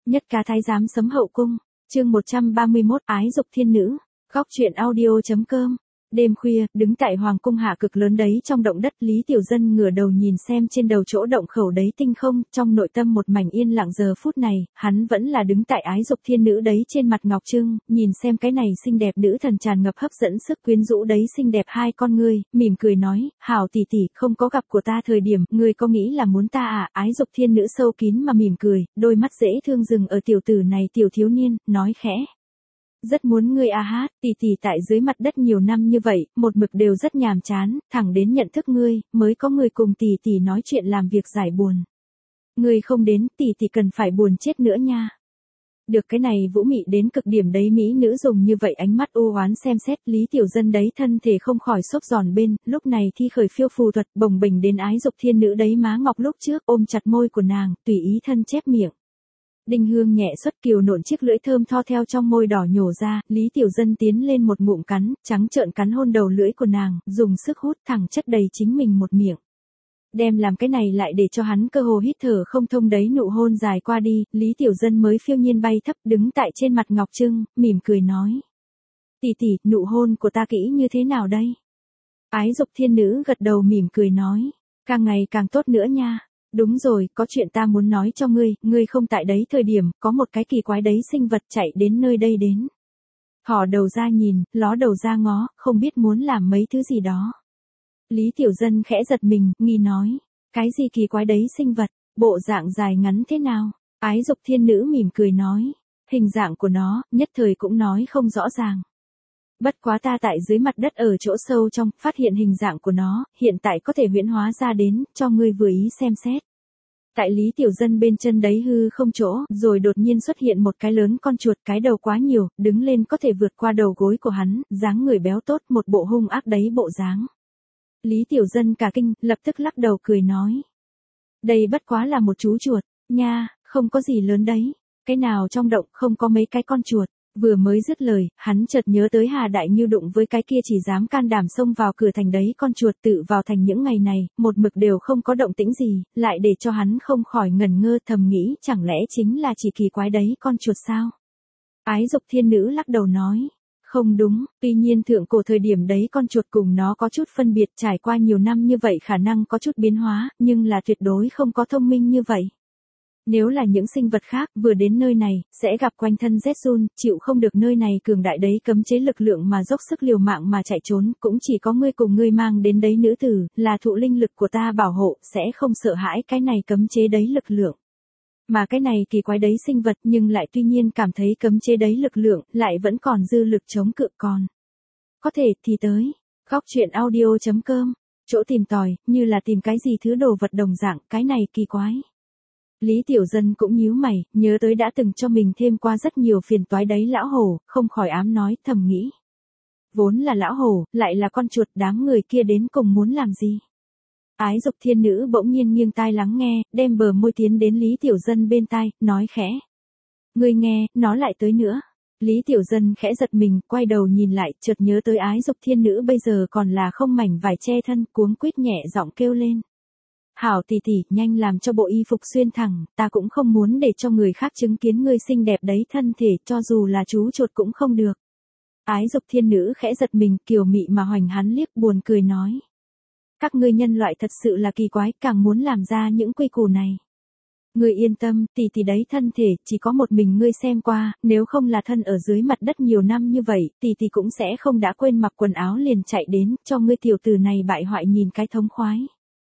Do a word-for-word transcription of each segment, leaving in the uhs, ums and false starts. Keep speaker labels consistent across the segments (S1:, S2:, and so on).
S1: Nhất cá thái giám sấm hậu cung, chương một trăm ba mươi mốt ái dục thiên nữ, góc truyện audio.com. Đêm khuya, đứng tại hoàng cung hạ cực lớn đấy trong động đất, Lý Tiểu Dân ngửa đầu nhìn xem trên đầu chỗ động khẩu đấy tinh không, trong nội tâm một mảnh yên lặng. Giờ phút này, hắn vẫn là đứng tại ái dục thiên nữ đấy trên mặt ngọc trưng, nhìn xem cái này xinh đẹp nữ thần tràn ngập hấp dẫn sức quyến rũ đấy xinh đẹp hai con ngươi, mỉm cười nói, hảo tỷ tỷ, không có gặp của ta thời điểm, ngươi có nghĩ là muốn ta à? Ái dục thiên nữ sâu kín mà mỉm cười, đôi mắt dễ thương dừng ở tiểu tử này tiểu thiếu niên, nói khẽ. Rất muốn ngươi a hát, tỷ tỷ tại dưới mặt đất nhiều năm như vậy, một mực đều rất nhàm chán, thẳng đến nhận thức ngươi, mới có người cùng tỷ tỷ nói chuyện làm việc giải buồn. Ngươi không đến, tỷ tỷ cần phải buồn chết nữa nha. Được cái này vũ mị đến cực điểm đấy mỹ nữ dùng như vậy ánh mắt u oán xem xét, Lý Tiểu Dân đấy thân thể không khỏi xốc giòn bên, lúc này thi khởi phiêu phù thuật bồng bềnh đến ái dục thiên nữ đấy má ngọc lúc trước ôm chặt môi của nàng, tùy ý thân chép miệng. Đinh hương nhẹ xuất kiều nộn chiếc lưỡi thơm tho theo trong môi đỏ nhổ ra, Lý Tiểu Dân tiến lên một ngụm cắn, trắng trợn cắn hôn đầu lưỡi của nàng, dùng sức hút thẳng chất đầy chính mình một miệng. Đem làm cái này lại để cho hắn cơ hồ hít thở không thông đấy nụ hôn dài qua đi, Lý Tiểu Dân mới phiêu nhiên bay thấp đứng tại trên mặt ngọc trưng, mỉm cười nói. Tỷ tỷ, nụ hôn của ta kỹ như thế nào đây? Ái dục thiên nữ gật đầu mỉm cười nói, càng ngày càng tốt nữa nha. Đúng rồi, có chuyện ta muốn nói cho ngươi, ngươi không tại đấy thời điểm, có một cái kỳ quái đấy sinh vật chạy đến nơi đây đến. Thỏ đầu ra nhìn, ló đầu ra ngó, không biết muốn làm mấy thứ gì đó. Lý Tiểu Dân khẽ giật mình, nghi nói, cái gì kỳ quái đấy sinh vật, bộ dạng dài ngắn thế nào? Ái dục thiên nữ mỉm cười nói, hình dạng của nó, nhất thời cũng nói không rõ ràng. Bất quá ta tại dưới mặt đất ở chỗ sâu trong, phát hiện hình dạng của nó, hiện tại có thể huyễn hóa ra đến, cho ngươi vừa ý xem xét. Tại Lý Tiểu Dân bên chân đấy hư không chỗ, rồi đột nhiên xuất hiện một cái lớn con chuột, cái đầu quá nhiều, đứng lên có thể vượt qua đầu gối của hắn, dáng người béo tốt, một bộ hung ác đấy bộ dáng. Lý Tiểu Dân cả kinh, lập tức lắc đầu cười nói. Đây bất quá là một chú chuột, nha, không có gì lớn đấy, cái nào trong động không có mấy cái con chuột. Vừa mới dứt lời, hắn chợt nhớ tới Hà Đại Ngưu đụng với cái kia chỉ dám can đảm xông vào cửa thành đấy con chuột tự vào thành những ngày này, một mực đều không có động tĩnh gì, lại để cho hắn không khỏi ngẩn ngơ thầm nghĩ chẳng lẽ chính là chỉ kỳ quái đấy con chuột sao? Ái dục thiên nữ lắc đầu nói, không đúng, tuy nhiên thượng cổ thời điểm đấy con chuột cùng nó có chút phân biệt trải qua nhiều năm như vậy khả năng có chút biến hóa, nhưng là tuyệt đối không có thông minh như vậy. Nếu là những sinh vật khác vừa đến nơi này, sẽ gặp quanh thân rét run, chịu không được nơi này cường đại đấy cấm chế lực lượng mà dốc sức liều mạng mà chạy trốn, cũng chỉ có ngươi cùng ngươi mang đến đấy nữ tử, là thụ linh lực của ta bảo hộ, sẽ không sợ hãi cái này cấm chế đấy lực lượng. Mà cái này kỳ quái đấy sinh vật nhưng lại tuy nhiên cảm thấy cấm chế đấy lực lượng, lại vẫn còn dư lực chống cự còn. Có thể thì tới, góc truyện audio.com, chỗ tìm tòi, như là tìm cái gì thứ đồ vật đồng dạng, cái này kỳ quái. Lý Tiểu Dân cũng nhíu mày, nhớ tới đã từng cho mình thêm qua rất nhiều phiền toái đấy lão hổ, không khỏi ám nói, thầm nghĩ. Vốn là lão hổ, lại là con chuột, đám người kia đến cùng muốn làm gì? Ái dục thiên nữ bỗng nhiên nghiêng tai lắng nghe, đem bờ môi tiến đến Lý Tiểu Dân bên tai, nói khẽ. Ngươi nghe, nó lại tới nữa. Lý Tiểu Dân khẽ giật mình, quay đầu nhìn lại, chợt nhớ tới ái dục thiên nữ bây giờ còn là không mảnh vải che thân, cuống quýt nhẹ giọng kêu lên. Hảo tỷ tỷ, nhanh làm cho bộ y phục xuyên thẳng, ta cũng không muốn để cho người khác chứng kiến ngươi xinh đẹp đấy thân thể, cho dù là chú chuột cũng không được. Ái dục thiên nữ khẽ giật mình, kiều mị mà hoành hắn liếc buồn cười nói. Các ngươi nhân loại thật sự là kỳ quái, càng muốn làm ra những quy củ này. Ngươi yên tâm, tỷ tỷ đấy thân thể, chỉ có một mình ngươi xem qua, nếu không là thân ở dưới mặt đất nhiều năm như vậy, tỷ tỷ cũng sẽ không đã quên mặc quần áo liền chạy đến, cho ngươi tiểu tử này bại hoại nhìn cái thống khoái.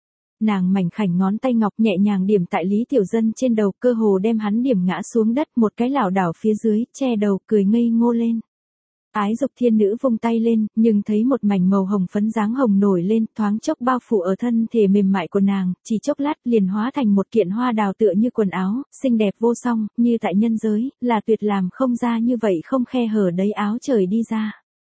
S1: Nàng mảnh khảnh ngón tay ngọc nhẹ nhàng điểm tại Lý Tiểu Dân trên đầu, cơ hồ đem hắn điểm ngã xuống đất, một cái lảo đảo phía dưới, che đầu, cười ngây ngô lên. Ái dục thiên nữ vung tay lên, nhưng thấy một mảnh màu hồng phấn dáng hồng nổi lên, thoáng chốc bao phủ ở thân thể mềm mại của nàng, chỉ chốc lát liền hóa thành một kiện hoa đào tựa như quần áo, xinh đẹp vô song, như tại nhân giới, là tuyệt làm không ra như vậy không khe hở đấy áo trời đi ra.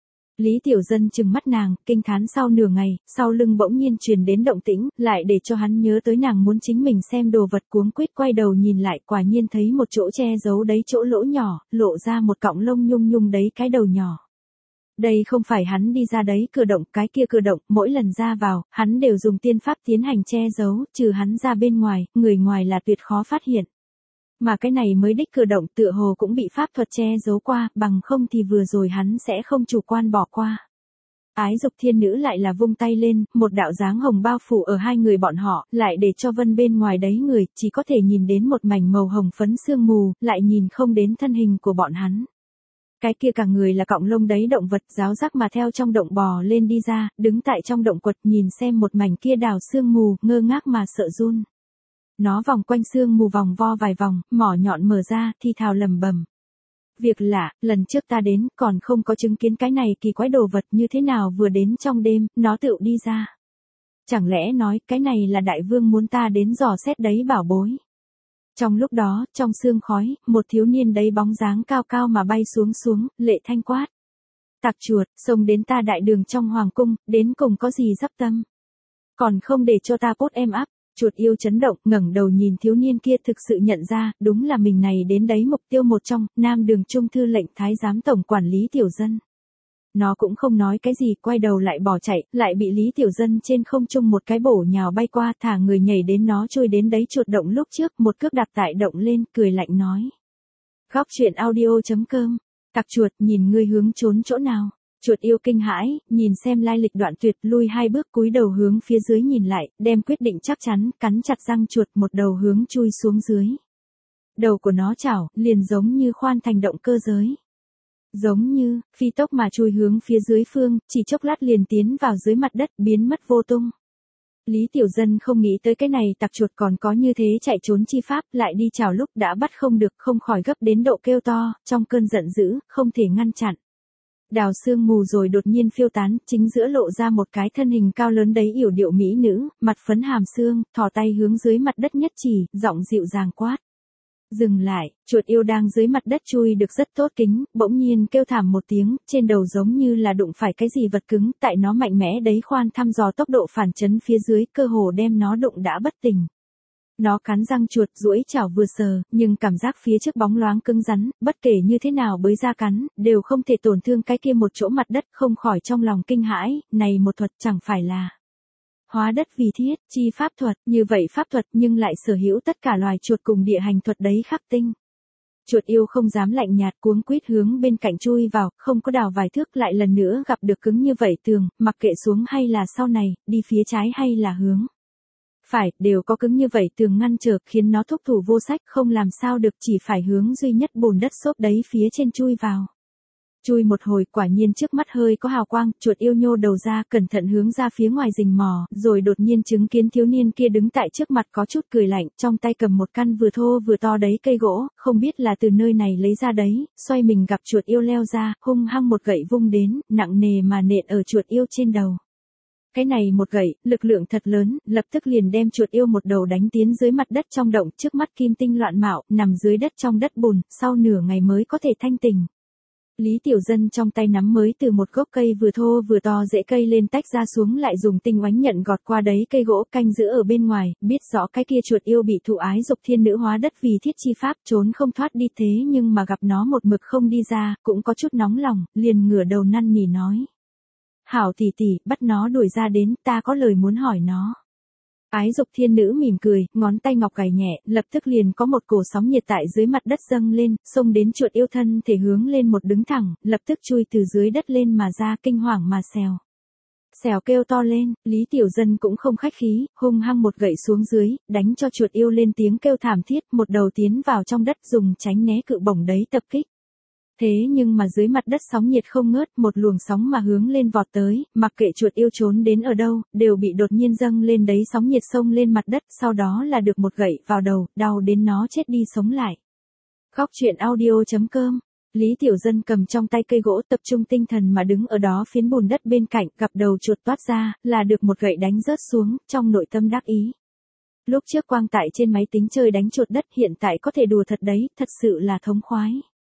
S1: Lý Tiểu Dân trừng mắt nàng, kinh thán sau nửa ngày, sau lưng bỗng nhiên truyền đến động tĩnh, lại để cho hắn nhớ tới nàng muốn chính mình xem đồ vật, cuống quýt quay đầu nhìn lại, quả nhiên thấy một chỗ che giấu đấy chỗ lỗ nhỏ, lộ ra một cọng lông nhung nhung đấy cái đầu nhỏ. Đây không phải hắn đi ra đấy cửa động, cái kia cửa động, mỗi lần ra vào, hắn đều dùng tiên pháp tiến hành che giấu, trừ hắn ra bên ngoài, người ngoài là tuyệt khó phát hiện. Mà cái này mới đích cử động tựa hồ cũng bị pháp thuật che giấu qua, bằng không thì vừa rồi hắn sẽ không chủ quan bỏ qua. Ái dục thiên nữ lại là vung tay lên, một đạo dáng hồng bao phủ ở hai người bọn họ, lại để cho Vân bên ngoài đấy người, chỉ có thể nhìn đến một mảnh màu hồng phấn sương mù, lại nhìn không đến thân hình của bọn hắn. Cái kia cả người là cọng lông đấy động vật ráo rác mà theo trong động bò lên đi ra, đứng tại trong động quật nhìn xem một mảnh kia đào sương mù, ngơ ngác mà sợ run. Nó vòng quanh sương mù vòng vo vài vòng, mỏ nhọn mở ra, thi thào lầm bầm. Việc lạ, lần trước ta đến, còn không có chứng kiến cái này kỳ quái đồ vật như thế nào vừa đến trong đêm, nó tự đi ra. Chẳng lẽ nói, cái này là đại vương muốn ta đến dò xét đấy bảo bối. Trong lúc đó, trong sương khói, một thiếu niên đấy bóng dáng cao cao mà bay xuống xuống, lệ thanh quát. Tặc chuột, xông đến ta đại đường trong hoàng cung, đến cùng có gì dắp tâm. Còn không để cho ta pốt em áp. Chuột yêu chấn động, ngẩng đầu nhìn thiếu niên kia thực sự nhận ra, đúng là mình này đến đấy mục tiêu một trong, Nam Đường Trung thư lệnh thái giám tổng quản Lý Tiểu Dân. Nó cũng không nói cái gì, quay đầu lại bỏ chạy, lại bị Lý Tiểu Dân trên không trung một cái bổ nhào bay qua, thả người nhảy đến nó trôi đến đấy chuột động lúc trước, một cước đặt tại động lên, cười lạnh nói. Góc truyện audio chấm com, tặc chuột, nhìn ngươi hướng trốn chỗ nào. Chuột yêu kinh hãi, nhìn xem lai lịch đoạn tuyệt, lui hai bước cúi đầu hướng phía dưới nhìn lại, đem quyết định chắc chắn, cắn chặt răng chuột một đầu hướng chui xuống dưới. Đầu của nó chảo, liền giống như khoan thành động cơ giới. Giống như, phi tốc mà chui hướng phía dưới phương, chỉ chốc lát liền tiến vào dưới mặt đất, biến mất vô tung. Lý Tiểu Dân không nghĩ tới cái này tặc chuột còn có như thế chạy trốn chi pháp, lại đi chảo lúc đã bắt không được, không khỏi gấp đến độ kêu to, trong cơn giận dữ, không thể ngăn chặn. Đào sương mù rồi đột nhiên phiêu tán, chính giữa lộ ra một cái thân hình cao lớn đấy yểu điệu mỹ nữ, mặt phấn hàm xương, thò tay hướng dưới mặt đất nhất chỉ, giọng dịu dàng quát. Dừng lại, chuột yêu đang dưới mặt đất chui được rất tốt kính, bỗng nhiên kêu thảm một tiếng, trên đầu giống như là đụng phải cái gì vật cứng, tại nó mạnh mẽ đấy khoan thăm dò tốc độ phản chấn phía dưới, cơ hồ đem nó đụng đã bất tỉnh. Nó cắn răng chuột, duỗi chảo vừa sờ, nhưng cảm giác phía trước bóng loáng cứng rắn, bất kể như thế nào bới ra cắn, đều không thể tổn thương cái kia một chỗ mặt đất, không khỏi trong lòng kinh hãi, này một thuật chẳng phải là hóa đất vì thiết, chi pháp thuật, như vậy pháp thuật nhưng lại sở hữu tất cả loài chuột cùng địa hành thuật đấy khắc tinh. Chuột yêu không dám lạnh nhạt cuống quýt hướng bên cạnh chui vào, không có đào vài thước lại lần nữa gặp được cứng như vậy tường, mặc kệ xuống hay là sau này, đi phía trái hay là hướng phải, đều có cứng như vậy tường ngăn trở, khiến nó thúc thủ vô sách, không làm sao được, chỉ phải hướng duy nhất bùn đất xốp đấy phía trên chui vào. Chui một hồi, quả nhiên trước mắt hơi có hào quang, chuột yêu nhô đầu ra, cẩn thận hướng ra phía ngoài rình mò, rồi đột nhiên chứng kiến thiếu niên kia đứng tại trước mặt có chút cười lạnh, trong tay cầm một căn vừa thô vừa to đấy cây gỗ, không biết là từ nơi này lấy ra đấy, xoay mình gặp chuột yêu leo ra, hung hăng một gậy vung đến, nặng nề mà nện ở chuột yêu trên đầu. Cái này một gậy, lực lượng thật lớn, lập tức liền đem chuột yêu một đầu đánh tiến dưới mặt đất trong động, trước mắt kim tinh loạn mạo, nằm dưới đất trong đất bùn, sau nửa ngày mới có thể thanh tỉnh. Lý Tiểu Dân trong tay nắm mới từ một gốc cây vừa thô vừa to rễ cây lên tách ra xuống, lại dùng tinh oánh nhận gọt qua đấy cây gỗ canh giữ ở bên ngoài, biết rõ cái kia chuột yêu bị thụ ái dục thiên nữ hóa đất vì thiết chi pháp trốn không thoát đi, thế nhưng mà gặp nó một mực không đi ra, cũng có chút nóng lòng, liền ngửa đầu năn nỉ nói. Hảo tỷ tỷ, bắt nó đuổi ra đến, ta có lời muốn hỏi nó. Ái dục thiên nữ mỉm cười, ngón tay ngọc gảy nhẹ, lập tức liền có một cổ sóng nhiệt tại dưới mặt đất dâng lên, xông đến chuột yêu thân thể hướng lên một đứng thẳng, lập tức chui từ dưới đất lên mà ra, kinh hoàng mà xèo. Xèo kêu to lên, Lý Tiểu Dân cũng không khách khí, hung hăng một gậy xuống dưới, đánh cho chuột yêu lên tiếng kêu thảm thiết, một đầu tiến vào trong đất dùng tránh né cự bổng đấy tập kích. Thế nhưng mà dưới mặt đất sóng nhiệt không ngớt, một luồng sóng mà hướng lên vọt tới, mặc kệ chuột yêu trốn đến ở đâu, đều bị đột nhiên dâng lên đấy sóng nhiệt xông lên mặt đất, sau đó là được một gậy vào đầu, đau đến nó chết đi sống lại. Góc truyện audio chấm com, Lý Tiểu Dân cầm trong tay cây gỗ tập trung tinh thần mà đứng ở đó phiến bùn đất bên cạnh, gặp đầu chuột toát ra, là được một gậy đánh rớt xuống, trong nội tâm đắc ý. Lúc trước quang tại trên máy tính chơi đánh chuột đất, hiện tại có thể đùa thật đấy, thật sự là thống khoái.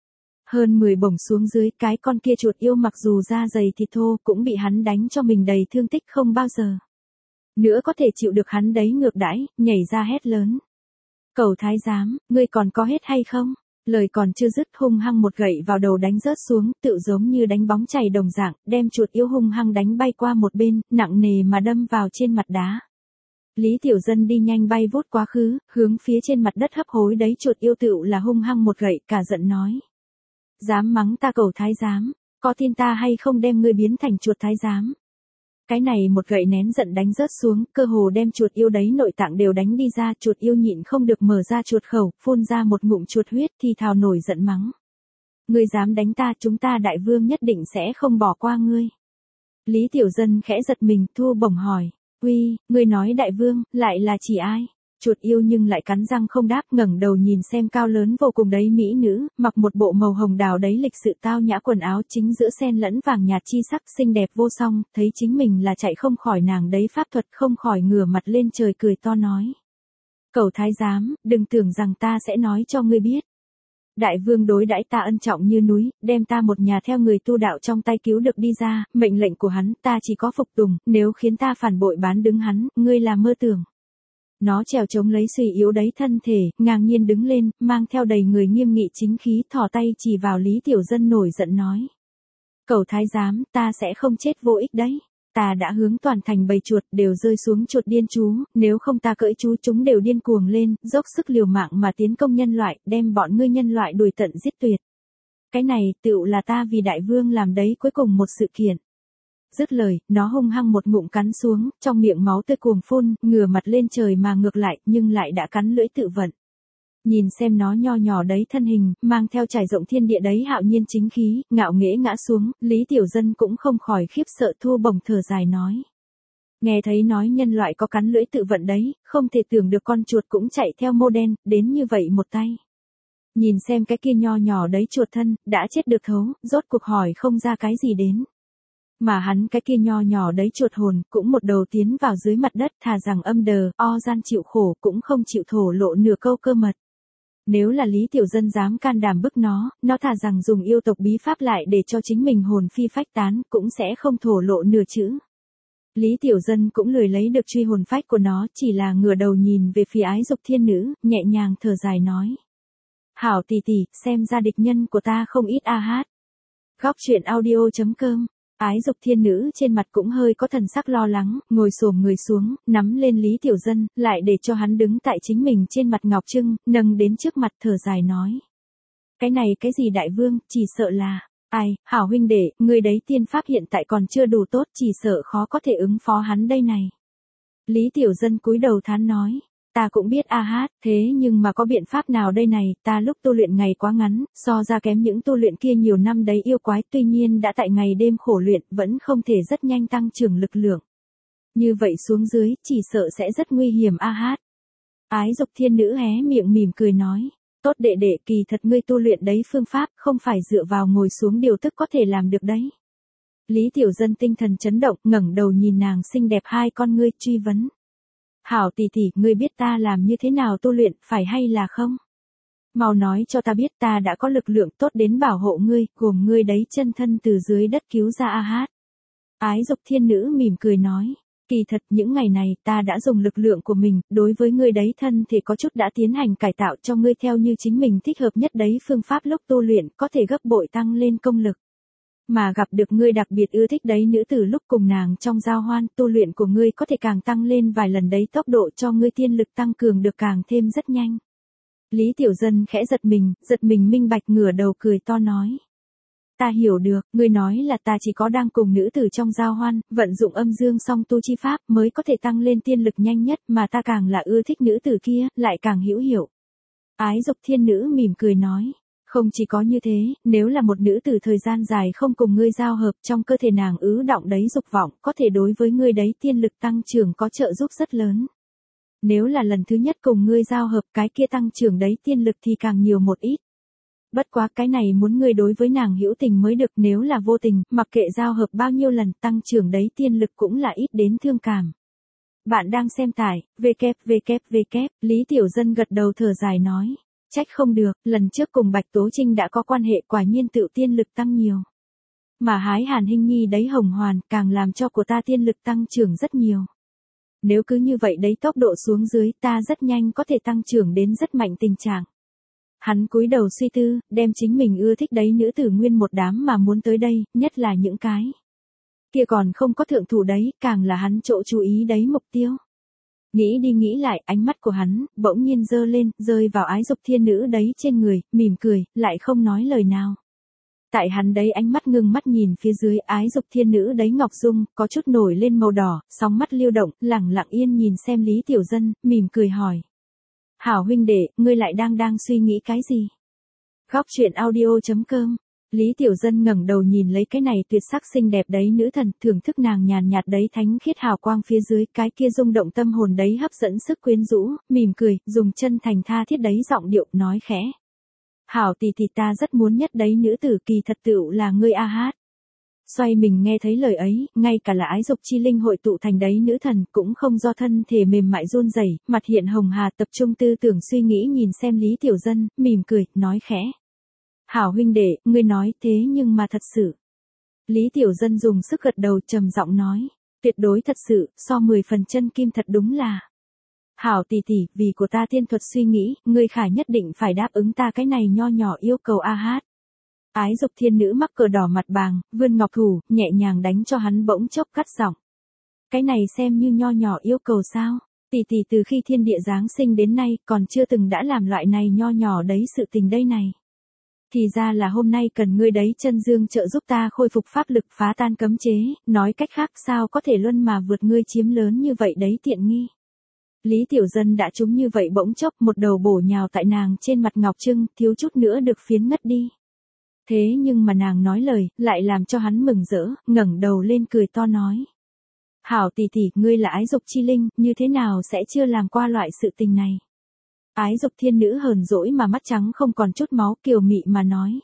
S1: Hơn mười bổng xuống dưới, cái con kia chuột yêu mặc dù da dày thịt thô, cũng bị hắn đánh cho mình đầy thương tích không bao giờ nữa có thể chịu được hắn đấy ngược đãi, nhảy ra hét lớn. Cẩu thái giám, ngươi còn có hết hay không? Lời còn chưa dứt, hung hăng một gậy vào đầu đánh rớt xuống, tự giống như đánh bóng chày đồng dạng, đem chuột yêu hung hăng đánh bay qua một bên, nặng nề mà đâm vào trên mặt đá. Lý Tiểu Dân đi nhanh bay vút quá khứ, hướng phía trên mặt đất hấp hối đấy chuột yêu tựu là hung hăng một gậy, cả giận nói. Dám mắng ta cầu thái giám, có tin ta hay không đem ngươi biến thành chuột thái giám. Cái này một gậy nén giận đánh rớt xuống, cơ hồ đem chuột yêu đấy nội tạng đều đánh đi ra, chuột yêu nhịn không được mở ra chuột khẩu, phun ra một ngụm chuột huyết thì thào nổi giận mắng. Ngươi dám đánh ta, chúng ta đại vương nhất định sẽ không bỏ qua ngươi. Lý Tiểu Dân khẽ giật mình, thu bổng hỏi. Uy, ngươi nói đại vương, lại là chỉ ai? Chuột yêu nhưng lại cắn răng không đáp, ngẩng đầu nhìn xem cao lớn vô cùng đấy mỹ nữ, mặc một bộ màu hồng đào đấy lịch sự tao nhã quần áo chính giữa xen lẫn vàng nhạt chi sắc, xinh đẹp vô song, thấy chính mình là chạy không khỏi nàng đấy pháp thuật, không khỏi ngửa mặt lên trời cười to nói. Cẩu thái giám, đừng tưởng rằng ta sẽ nói cho ngươi biết. Đại vương đối đãi ta ân trọng như núi, đem ta một nhà theo người tu đạo trong tay cứu được đi ra, mệnh lệnh của hắn ta chỉ có phục tùng, nếu khiến ta phản bội bán đứng hắn, ngươi là mơ tưởng. Nó trèo chống lấy suy yếu đấy thân thể, ngang nhiên đứng lên, mang theo đầy người nghiêm nghị chính khí, thò tay chỉ vào Lý Tiểu Dân nổi giận nói. Cẩu thái giám, ta sẽ không chết vô ích đấy. Ta đã hướng toàn thành bầy chuột đều rơi xuống chuột điên chú, nếu không ta cưỡi chú chúng đều điên cuồng lên, dốc sức liều mạng mà tiến công nhân loại, đem bọn ngươi nhân loại đuổi tận giết tuyệt. Cái này tựu là ta vì đại vương làm đấy cuối cùng một sự kiện. Dứt lời, nó hung hăng một ngụm cắn xuống, trong miệng máu tươi cuồng phun, ngửa mặt lên trời mà ngược lại, nhưng lại đã cắn lưỡi tự vận. Nhìn xem nó nho nhỏ đấy thân hình, mang theo trải rộng thiên địa đấy hạo nhiên chính khí, ngạo nghễ ngã xuống, Lý Tiểu Dân cũng không khỏi khiếp sợ, thu bổng thở dài nói. Nghe thấy nói nhân loại có cắn lưỡi tự vận đấy, không thể tưởng được con chuột cũng chạy theo mô đen, đến như vậy một tay. Nhìn xem cái kia nho nhỏ đấy chuột thân, đã chết được thấu, rốt cuộc hỏi không ra cái gì đến. Mà hắn cái kia nho nhỏ đấy chuột hồn, cũng một đầu tiến vào dưới mặt đất, thà rằng âm đờ, o gian chịu khổ, cũng không chịu thổ lộ nửa câu cơ mật. Nếu là Lý Tiểu Dân dám can đảm bức nó, nó thà rằng dùng yêu tộc bí pháp lại để cho chính mình hồn phi phách tán, cũng sẽ không thổ lộ nửa chữ. Lý Tiểu Dân cũng lười lấy được truy hồn phách của nó, chỉ là ngửa đầu nhìn về phía ái dục thiên nữ, nhẹ nhàng thở dài nói. Hảo tỷ tỷ, xem ra địch nhân của ta không ít a hát. Góc truyện audio chấm com. Ái dục thiên nữ trên mặt cũng hơi có thần sắc lo lắng, ngồi xổm người xuống, nắm lên Lý Tiểu Dân, lại để cho hắn đứng tại chính mình trên mặt ngọc trưng, nâng đến trước mặt thở dài nói. Cái này cái gì đại vương, chỉ sợ là, ai, hảo huynh đệ, người đấy tiên pháp hiện tại còn chưa đủ tốt, chỉ sợ khó có thể ứng phó hắn đây này. Lý Tiểu Dân cúi đầu thán nói. Ta cũng biết a hát, thế nhưng mà có biện pháp nào đây này, ta lúc tu luyện ngày quá ngắn, so ra kém những tu luyện kia nhiều năm đấy yêu quái, tuy nhiên đã tại ngày đêm khổ luyện, vẫn không thể rất nhanh tăng trưởng lực lượng. Như vậy xuống dưới, chỉ sợ sẽ rất nguy hiểm a hát. Ái dục thiên nữ hé miệng mỉm cười nói, tốt đệ đệ, kỳ thật ngươi tu luyện đấy phương pháp, không phải dựa vào ngồi xuống điều tức có thể làm được đấy. Lý Tiểu Dân tinh thần chấn động, ngẩng đầu nhìn nàng xinh đẹp hai con ngươi, truy vấn. Hảo tỷ tỷ, ngươi biết ta làm như thế nào tu luyện, phải hay là không? Mau nói cho ta biết, ta đã có lực lượng tốt đến bảo hộ ngươi, gồm ngươi đấy chân thân từ dưới đất cứu ra a hát. Ái dục thiên nữ mỉm cười nói, kỳ thật những ngày này ta đã dùng lực lượng của mình, đối với ngươi đấy thân thể có chút đã tiến hành cải tạo cho ngươi theo như chính mình thích hợp nhất đấy phương pháp lúc tu luyện, có thể gấp bội tăng lên công lực. Mà gặp được ngươi đặc biệt ưa thích đấy nữ tử lúc cùng nàng trong giao hoan, tu luyện của ngươi có thể càng tăng lên vài lần đấy, tốc độ cho ngươi tiên lực tăng cường được càng thêm rất nhanh. Lý Tiểu Dân khẽ giật mình, giật mình minh bạch, ngửa đầu cười to nói. Ta hiểu được, ngươi nói là ta chỉ có đang cùng nữ tử trong giao hoan, vận dụng âm dương song tu chi pháp mới có thể tăng lên tiên lực nhanh nhất, mà ta càng là ưa thích nữ tử kia, lại càng hữu hiệu. Ái dục thiên nữ mỉm cười nói. Không chỉ có như thế, nếu là một nữ tử thời gian dài không cùng ngươi giao hợp, trong cơ thể nàng ứ động đấy dục vọng, có thể đối với ngươi đấy tiên lực tăng trưởng có trợ giúp rất lớn. Nếu là lần thứ nhất cùng ngươi giao hợp, cái kia tăng trưởng đấy tiên lực thì càng nhiều một ít. Bất quá cái này muốn ngươi đối với nàng hữu tình mới được, nếu là vô tình, mặc kệ giao hợp bao nhiêu lần, tăng trưởng đấy tiên lực cũng là ít đến thương cảm. Bạn đang xem tải, www, Lý Tiểu Dân gật đầu thở dài nói. Trách không được, lần trước cùng Bạch Tố Trinh đã có quan hệ, quả nhiên tự tiên lực tăng nhiều. Mà hái Hàn Hinh Nhi đấy hồng hoàn, càng làm cho của ta tiên lực tăng trưởng rất nhiều. Nếu cứ như vậy đấy tốc độ xuống dưới, ta rất nhanh có thể tăng trưởng đến rất mạnh tình trạng. Hắn cúi đầu suy tư, đem chính mình ưa thích đấy nữ tử nguyên một đám mà muốn tới đây, nhất là những cái kia còn không có thượng thủ đấy, càng là hắn chỗ chú ý đấy mục tiêu. Nghĩ đi nghĩ lại, ánh mắt của hắn, bỗng nhiên dơ lên, rơi vào ái dục thiên nữ đấy trên người, mỉm cười, lại không nói lời nào. Tại hắn đấy ánh mắt ngưng mắt nhìn phía dưới ái dục thiên nữ đấy ngọc dung, có chút nổi lên màu đỏ, sóng mắt lưu động, lẳng lặng yên nhìn xem Lý Tiểu Dân, mỉm cười hỏi. Hảo huynh đệ, ngươi lại đang đang suy nghĩ cái gì? Góc truyện audio.com Lý Tiểu Dân ngẩng đầu nhìn lấy cái này tuyệt sắc xinh đẹp đấy nữ thần, thưởng thức nàng nhàn nhạt đấy thánh khiết hào quang phía dưới, cái kia rung động tâm hồn đấy hấp dẫn sức quyến rũ, mỉm cười, dùng chân thành tha thiết đấy giọng điệu, nói khẽ. Hảo tỷ tỷ ta rất muốn nhất đấy nữ tử kỳ thật tựu là ngươi a hát. Xoay mình nghe thấy lời ấy, ngay cả là ái dục chi linh hội tụ thành đấy nữ thần cũng không do thân thể mềm mại run rẩy, mặt hiện hồng hà tập trung tư tưởng suy nghĩ nhìn xem Lý Tiểu Dân, mỉm cười, nói khẽ. Hảo huynh đệ, ngươi nói thế nhưng mà thật sự. Lý Tiểu Dân dùng sức gật đầu trầm giọng nói, tuyệt đối thật sự, so mười phần chân kim thật đúng là. Hảo tỷ tỷ, vì của ta tiên thuật suy nghĩ, ngươi khả nhất định phải đáp ứng ta cái này nho nhỏ yêu cầu a hát. Ái dục thiên nữ mắc cờ đỏ mặt bàng, vươn ngọc thủ, nhẹ nhàng đánh cho hắn bỗng chốc cắt giọng. Cái này xem như nho nhỏ yêu cầu sao? Tỷ tỷ từ khi thiên địa giáng sinh đến nay còn chưa từng đã làm loại này nho nhỏ đấy sự tình đây này. Thì ra là hôm nay cần ngươi đấy chân dương trợ giúp ta khôi phục pháp lực phá tan cấm chế, nói cách khác sao có thể luân mà vượt ngươi chiếm lớn như vậy đấy tiện nghi. Lý Tiểu Dân đã trúng như vậy bỗng chốc một đầu bổ nhào tại nàng trên mặt ngọc trưng, thiếu chút nữa được phiến ngất đi. Thế nhưng mà nàng nói lời, lại làm cho hắn mừng rỡ, ngẩng đầu lên cười to nói. Hảo tỷ tỷ, ngươi là ái dục chi linh, như thế nào sẽ chưa làm qua loại sự tình này? Ái dục thiên nữ hờn dỗi mà mắt trắng không còn chút máu, kiều mị mà nói.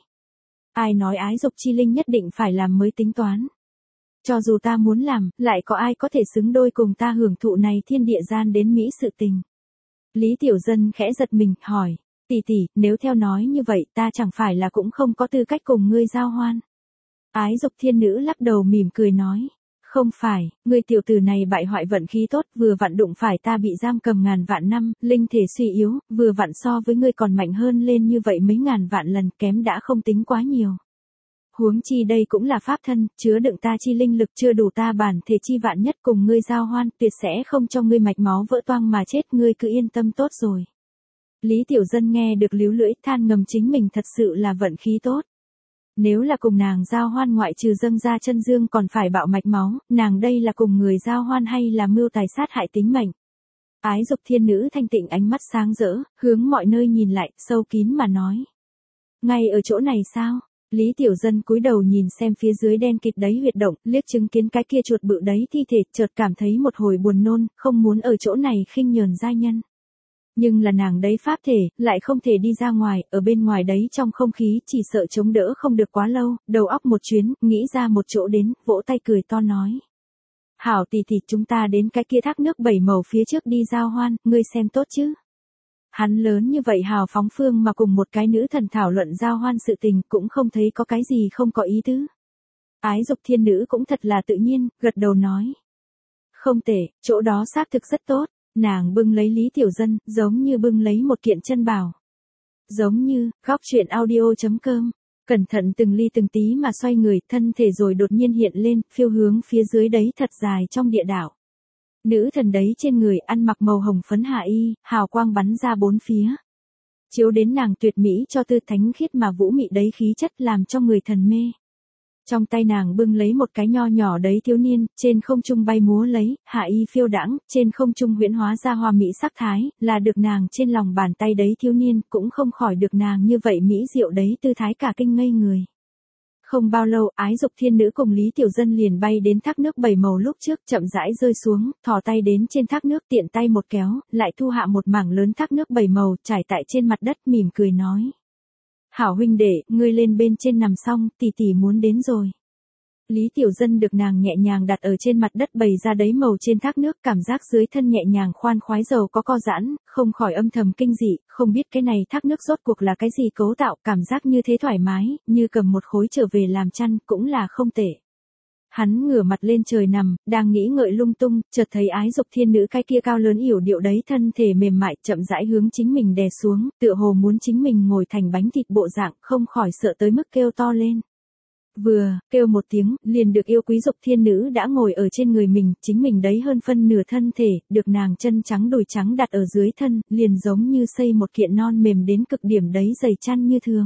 S1: Ai nói ái dục chi linh nhất định phải làm mới tính toán. Cho dù ta muốn làm, lại có ai có thể xứng đôi cùng ta hưởng thụ này thiên địa gian đến mỹ sự tình. Lý Tiểu Dân khẽ giật mình, hỏi. Tỷ tỷ, nếu theo nói như vậy ta chẳng phải là cũng không có tư cách cùng ngươi giao hoan. Ái dục thiên nữ lắc đầu mỉm cười nói. Không phải, ngươi tiểu tử này bại hoại vận khí tốt, vừa vặn đụng phải ta bị giam cầm ngàn vạn năm, linh thể suy yếu, vừa vặn so với ngươi còn mạnh hơn lên như vậy mấy ngàn vạn lần, kém đã không tính quá nhiều. Huống chi đây cũng là pháp thân, chứa đựng ta chi linh lực chưa đủ ta bản thể chi vạn nhất cùng ngươi giao hoan, tuyệt sẽ không cho ngươi mạch máu vỡ toang mà chết, ngươi cứ yên tâm tốt rồi. Lý Tiểu Dân nghe được líu lưỡi, than ngầm chính mình thật sự là vận khí tốt. Nếu là cùng nàng giao hoan ngoại trừ dâng ra chân dương còn phải bạo mạch máu, nàng đây là cùng người giao hoan hay là mưu tài sát hại tính mệnh. Ái dục thiên nữ thanh tịnh ánh mắt sáng rỡ, hướng mọi nơi nhìn lại, sâu kín mà nói. Ngay ở chỗ này sao? Lý Tiểu Dân cúi đầu nhìn xem phía dưới đen kịt đấy huyệt động, liếc chứng kiến cái kia chuột bự đấy thi thể, chợt cảm thấy một hồi buồn nôn, không muốn ở chỗ này khinh nhờn giai nhân. Nhưng là nàng đấy pháp thể, lại không thể đi ra ngoài, ở bên ngoài đấy trong không khí, chỉ sợ chống đỡ không được quá lâu, đầu óc một chuyến, nghĩ ra một chỗ đến, vỗ tay cười to nói. Hảo tỷ tỷ, chúng ta đến cái kia thác nước bảy màu phía trước đi giao hoan, ngươi xem tốt chứ. Hắn lớn như vậy hào phóng phương mà cùng một cái nữ thần thảo luận giao hoan sự tình cũng không thấy có cái gì không có ý tứ. Ái dục thiên nữ cũng thật là tự nhiên, gật đầu nói. Không tệ, chỗ đó xác thực rất tốt. Nàng bưng lấy Lý Tiểu Dân, giống như bưng lấy một kiện chân bảo. Giống như, góc truyện audio.com, cẩn thận từng ly từng tí mà xoay người, thân thể rồi đột nhiên hiện lên, phiêu hướng phía dưới đấy thật dài trong địa đảo. Nữ thần đấy trên người ăn mặc màu hồng phấn hạ y, hào quang bắn ra bốn phía. Chiếu đến nàng tuyệt mỹ cho tư thánh khiết mà vũ mị đấy khí chất làm cho người thần mê. Trong tay nàng bưng lấy một cái nho nhỏ đấy thiếu niên, trên không trung bay múa lấy, hạ y phiêu đãng, trên không trung huyễn hóa ra hoa mỹ sắc thái, là được nàng trên lòng bàn tay đấy thiếu niên, cũng không khỏi được nàng như vậy mỹ diệu đấy tư thái cả kinh ngây người. Không bao lâu, ái dục thiên nữ cùng Lý Tiểu Dân liền bay đến thác nước bảy màu lúc trước, chậm rãi rơi xuống, thò tay đến trên thác nước tiện tay một kéo, lại thu hạ một mảng lớn thác nước bảy màu, trải tại trên mặt đất mỉm cười nói. Hảo huynh đệ, ngươi lên bên trên nằm xong, tỷ tỷ muốn đến rồi. Lý Tiểu Dân được nàng nhẹ nhàng đặt ở trên mặt đất bày ra đấy màu trên thác nước, cảm giác dưới thân nhẹ nhàng khoan khoái dầu có co giãn, không khỏi âm thầm kinh dị, không biết cái này thác nước rốt cuộc là cái gì cấu tạo, cảm giác như thế thoải mái, như cầm một khối trở về làm chăn, cũng là không tệ. Hắn ngửa mặt lên trời nằm, đang nghĩ ngợi lung tung, chợt thấy ái dục thiên nữ cái kia cao lớn yểu điệu đấy thân thể mềm mại chậm rãi hướng chính mình đè xuống, tựa hồ muốn chính mình ngồi thành bánh thịt bộ dạng, không khỏi sợ tới mức kêu to lên. Vừa, kêu một tiếng, liền được yêu quý dục thiên nữ đã ngồi ở trên người mình, chính mình đấy hơn phân nửa thân thể, được nàng chân trắng đùi trắng đặt ở dưới thân, liền giống như xây một kiện non mềm đến cực điểm đấy dày chăn như thường.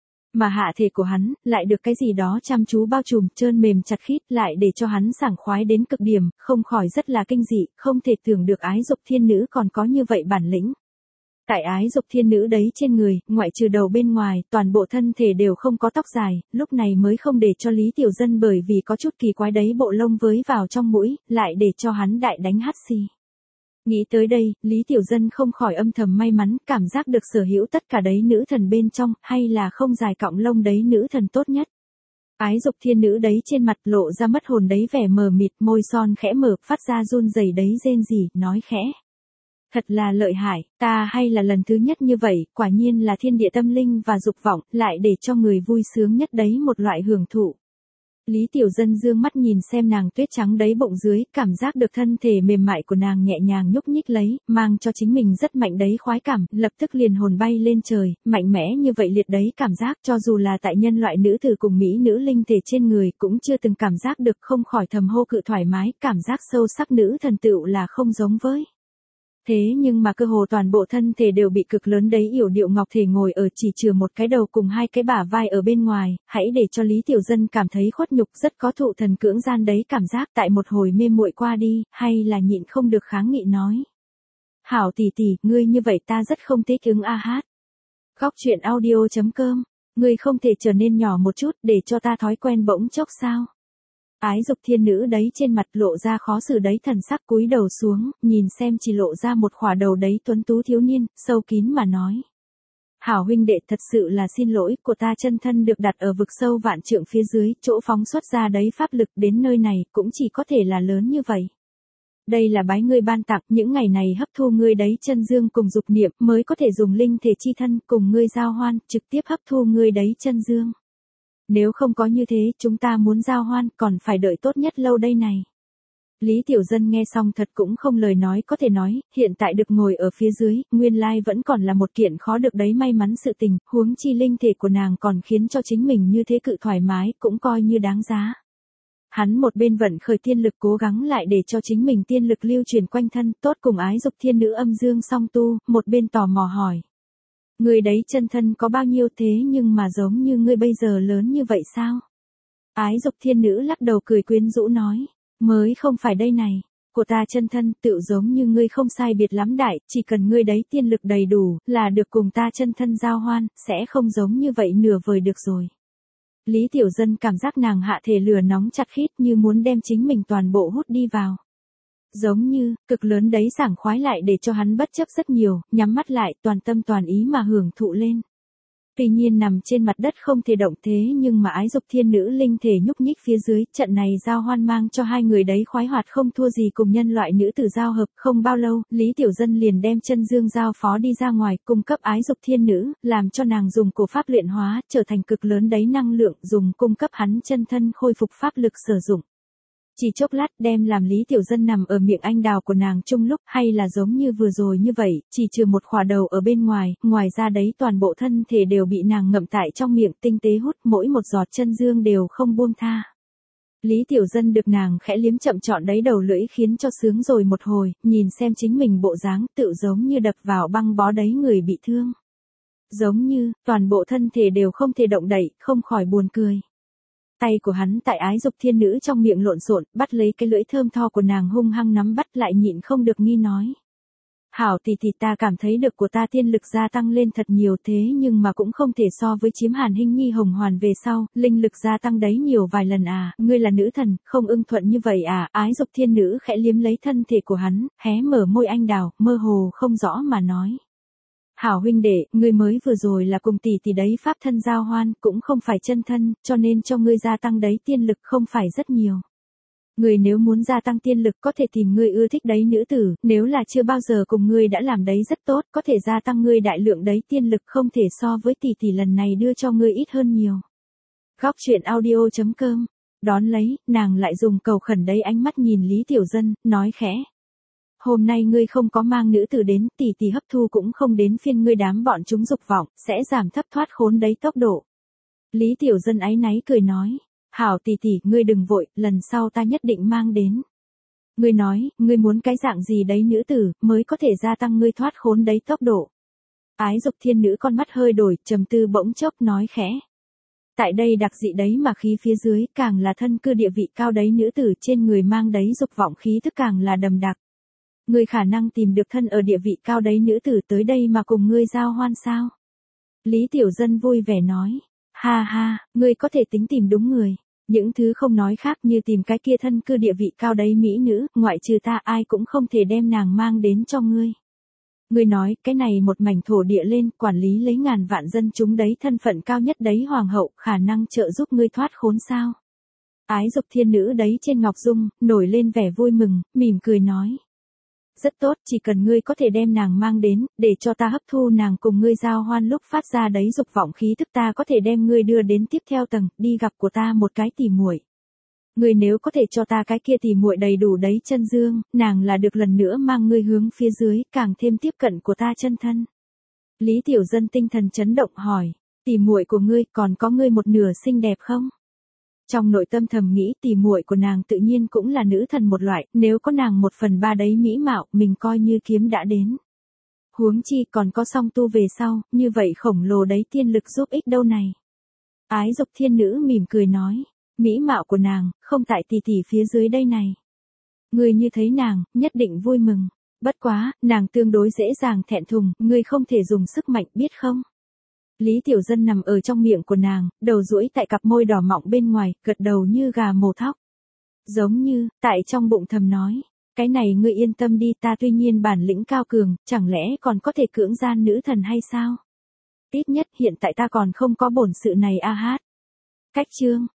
S1: Mà hạ thể của hắn, lại được cái gì đó chăm chú bao trùm, trơn mềm chặt khít, lại để cho hắn sảng khoái đến cực điểm, không khỏi rất là kinh dị, không thể tưởng được ái dục thiên nữ còn có như vậy bản lĩnh. Tại ái dục thiên nữ đấy trên người, ngoại trừ đầu bên ngoài, toàn bộ thân thể đều không có tóc dài, lúc này mới không để cho Lý Tiểu Dân bởi vì có chút kỳ quái đấy bộ lông với vào trong mũi, lại để cho hắn đại đánh hắt xì. Nghĩ tới đây, Lý Tiểu Dân không khỏi âm thầm may mắn, cảm giác được sở hữu tất cả đấy nữ thần bên trong, hay là không dài cọng lông đấy nữ thần tốt nhất. Ái dục thiên nữ đấy trên mặt lộ ra mất hồn đấy vẻ mờ mịt, môi son khẽ mở, phát ra run rẩy đấy rên rỉ, nói khẽ. Thật là lợi hại, ta hay là lần thứ nhất như vậy, quả nhiên là thiên địa tâm linh và dục vọng, lại để cho người vui sướng nhất đấy một loại hưởng thụ. Lý Tiểu Dân dương mắt nhìn xem nàng tuyết trắng đấy bụng dưới, cảm giác được thân thể mềm mại của nàng nhẹ nhàng nhúc nhích lấy, mang cho chính mình rất mạnh đấy khoái cảm, lập tức liền hồn bay lên trời, mạnh mẽ như vậy liệt đấy cảm giác cho dù là tại nhân loại nữ tử cùng mỹ nữ linh thể trên người cũng chưa từng cảm giác được, không khỏi thầm hô cự thoải mái, cảm giác sâu sắc nữ thần tựu là không giống với. Thế nhưng mà cơ hồ toàn bộ thân thể đều bị cực lớn đấy yểu điệu ngọc thể ngồi ở chỉ chừa một cái đầu cùng hai cái bả vai ở bên ngoài, hãy để cho Lý Tiểu Dân cảm thấy khuất nhục, rất có thụ thần cưỡng gian đấy cảm giác, tại một hồi mê muội qua đi, hay là nhịn không được kháng nghị nói. Hảo tỷ tỷ, ngươi như vậy ta rất không thích ứng a hát. Góc truyện audio chấm com, ngươi không thể trở nên nhỏ một chút để cho ta thói quen bỗng chốc sao? Ái dục thiên nữ đấy trên mặt lộ ra khó xử đấy thần sắc, cúi đầu xuống, nhìn xem chỉ lộ ra một khỏa đầu đấy tuấn tú thiếu niên, sâu kín mà nói. Hảo huynh đệ, thật sự là xin lỗi, của ta chân thân được đặt ở vực sâu vạn trượng phía dưới, chỗ phóng xuất ra đấy pháp lực đến nơi này, cũng chỉ có thể là lớn như vậy. Đây là bái ngươi ban tặng, những ngày này hấp thu ngươi đấy chân dương cùng dục niệm, mới có thể dùng linh thể chi thân cùng ngươi giao hoan, trực tiếp hấp thu ngươi đấy chân dương. Nếu không có như thế, chúng ta muốn giao hoan, còn phải đợi tốt nhất lâu đây này. Lý Tiểu Dân nghe xong thật cũng không lời nói có thể nói, hiện tại được ngồi ở phía dưới, nguyên lai vẫn còn là một kiện khó được đấy may mắn sự tình, huống chi linh thể của nàng còn khiến cho chính mình như thế cự thoải mái, cũng coi như đáng giá. Hắn một bên vận khởi tiên lực cố gắng lại để cho chính mình tiên lực lưu truyền quanh thân, tốt cùng ái dục thiên nữ âm dương song tu, một bên tò mò hỏi. Người đấy chân thân có bao nhiêu thế nhưng mà giống như ngươi bây giờ lớn như vậy sao? Ái dục thiên nữ lắc đầu cười quyến rũ nói, mới không phải đây này, của ta chân thân tự giống như ngươi không sai biệt lắm đại, chỉ cần ngươi đấy tiên lực đầy đủ, là được cùng ta chân thân giao hoan, sẽ không giống như vậy nửa vời được rồi. Lý Tiểu Dân cảm giác nàng hạ thể lửa nóng chặt khít như muốn đem chính mình toàn bộ hút đi vào. Giống như, cực lớn đấy sảng khoái lại để cho hắn bất chấp rất nhiều, nhắm mắt lại, toàn tâm toàn ý mà hưởng thụ lên. Tuy nhiên nằm trên mặt đất không thể động thế nhưng mà ái dục thiên nữ linh thể nhúc nhích phía dưới, trận này giao hoan mang cho hai người đấy khoái hoạt không thua gì cùng nhân loại nữ tử giao hợp. Không bao lâu, Lý Tiểu Dân liền đem chân dương giao phó đi ra ngoài, cung cấp ái dục thiên nữ, làm cho nàng dùng cổ pháp luyện hóa, trở thành cực lớn đấy năng lượng, dùng cung cấp hắn chân thân khôi phục pháp lực sử dụng. Chỉ chốc lát đem làm Lý Tiểu Dân nằm ở miệng anh đào của nàng chung lúc, hay là giống như vừa rồi như vậy, chỉ trừ một khỏa đầu ở bên ngoài, ngoài ra đấy toàn bộ thân thể đều bị nàng ngậm tại trong miệng tinh tế hút, mỗi một giọt chân dương đều không buông tha. Lý Tiểu Dân được nàng khẽ liếm chậm trọn đấy đầu lưỡi khiến cho sướng rồi một hồi, nhìn xem chính mình bộ dáng tự giống như đập vào băng bó đấy người bị thương. Giống như, toàn bộ thân thể đều không thể động đậy, không khỏi buồn cười. Tay của hắn tại ái dục thiên nữ trong miệng lộn xộn, bắt lấy cái lưỡi thơm tho của nàng hung hăng nắm bắt lại nhịn không được nghi nói. Hảo tỷ tỷ, ta cảm thấy được của ta tiên lực gia tăng lên thật nhiều thế nhưng mà cũng không thể so với chiếm Hàn Hinh Nhi hồng hoàn về sau, linh lực gia tăng đấy nhiều vài lần à, ngươi là nữ thần, không ưng thuận như vậy à, ái dục thiên nữ khẽ liếm lấy thân thể của hắn, hé mở môi anh đào, mơ hồ không rõ mà nói. Hảo huynh đệ, ngươi mới vừa rồi là cùng tỷ tỷ đấy pháp thân giao hoan, cũng không phải chân thân, cho nên cho ngươi gia tăng đấy tiên lực không phải rất nhiều. Ngươi nếu muốn gia tăng tiên lực có thể tìm ngươi ưa thích đấy nữ tử, nếu là chưa bao giờ cùng ngươi đã làm đấy rất tốt, có thể gia tăng ngươi đại lượng đấy tiên lực không thể so với tỷ tỷ lần này đưa cho ngươi ít hơn nhiều. Góc truyện audio chấm com, đón lấy, nàng lại dùng cầu khẩn đấy ánh mắt nhìn Lý Tiểu Dân, nói khẽ. Hôm nay ngươi không có mang nữ tử đến, tỷ tỷ hấp thu cũng không đến phiên ngươi đám bọn chúng dục vọng, sẽ giảm thấp thoát khốn đấy tốc độ. Lý Tiểu Dân áy náy cười nói, Hảo tỷ tỷ, ngươi đừng vội, lần sau ta nhất định mang đến. Ngươi nói, ngươi muốn cái dạng gì đấy nữ tử, mới có thể gia tăng ngươi thoát khốn đấy tốc độ. Ái dục thiên nữ con mắt hơi đổi, trầm tư bỗng chốc nói khẽ. Tại đây đặc dị đấy mà khí phía dưới, càng là thân cư địa vị cao đấy nữ tử trên người mang đấy dục vọng khí thức càng là đầm đặc. Ngươi khả năng tìm được thân ở địa vị cao đấy nữ tử tới đây mà cùng ngươi giao hoan sao? Lý Tiểu Dân vui vẻ nói. Ha ha, ngươi có thể tính tìm đúng người. Những thứ không nói khác như tìm cái kia thân cư địa vị cao đấy mỹ nữ, ngoại trừ ta ai cũng không thể đem nàng mang đến cho ngươi. Ngươi nói, cái này một mảnh thổ địa lên, quản lý lấy ngàn vạn dân chúng đấy, thân phận cao nhất đấy hoàng hậu, khả năng trợ giúp ngươi thoát khốn sao? Ái dục thiên nữ đấy trên ngọc dung, nổi lên vẻ vui mừng, mỉm cười nói. Rất tốt, chỉ cần ngươi có thể đem nàng mang đến, để cho ta hấp thu nàng cùng ngươi giao hoan lúc phát ra đấy dục vọng khí thức, ta có thể đem ngươi đưa đến tiếp theo tầng, đi gặp của ta một cái tỉ muội. Ngươi nếu có thể cho ta cái kia tỉ muội đầy đủ đấy chân dương, nàng là được lần nữa mang ngươi hướng phía dưới, càng thêm tiếp cận của ta chân thân. Lý Tiểu Dân tinh thần chấn động hỏi, tỉ muội của ngươi còn có ngươi một nửa xinh đẹp không? Trong nội tâm thầm nghĩ tỉ muội của nàng tự nhiên cũng là nữ thần một loại, nếu có nàng một phần ba đấy mỹ mạo, mình coi như kiếm đã đến. Huống chi còn có song tu về sau, như vậy khổng lồ đấy tiên lực giúp ích đâu này. Ái dục thiên nữ mỉm cười nói, mỹ mạo của nàng, không tại tỷ tỷ phía dưới đây này. Ngươi như thấy nàng, nhất định vui mừng. Bất quá, nàng tương đối dễ dàng thẹn thùng, ngươi không thể dùng sức mạnh biết không? Lý Tiểu Dân nằm ở trong miệng của nàng, đầu duỗi tại cặp môi đỏ mọng bên ngoài, gật đầu như gà mổ thóc. Giống như, tại trong bụng thầm nói, cái này ngươi yên tâm đi, ta tuy nhiên bản lĩnh cao cường, chẳng lẽ còn có thể cưỡng gian nữ thần hay sao? Ít nhất hiện tại ta còn không có bổn sự này a hát. Cách chương